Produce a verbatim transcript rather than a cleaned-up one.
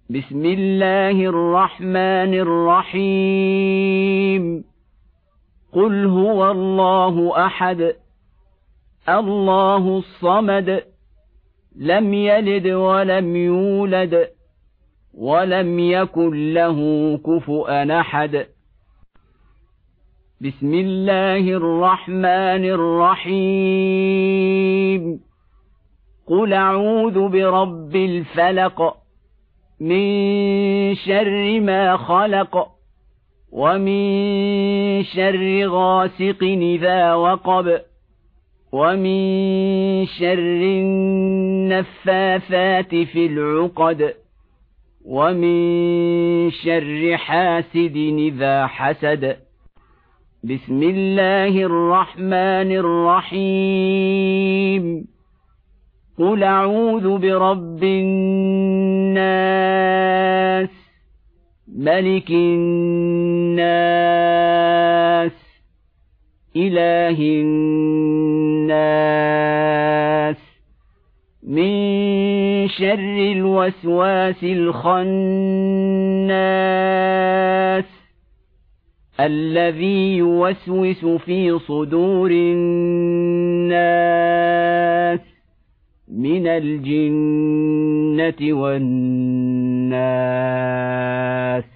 بسم الله الرحمن الرحيم قل هو الله أحد الله الصمد لم يلد ولم يولد ولم يكن له كفؤا أحد بسم الله الرحمن الرحيم قل أعوذ برب الفلق من شر ما خلق ومن شر غاسق إذا وقب ومن شر النفاثات في العقد ومن شر حاسد إذا حسد بسم الله الرحمن الرحيم قل أعوذ برب الناس ملك الناس إله الناس من شر الوسواس الخناس الذي يوسوس في صدور الناس من الجنة والناس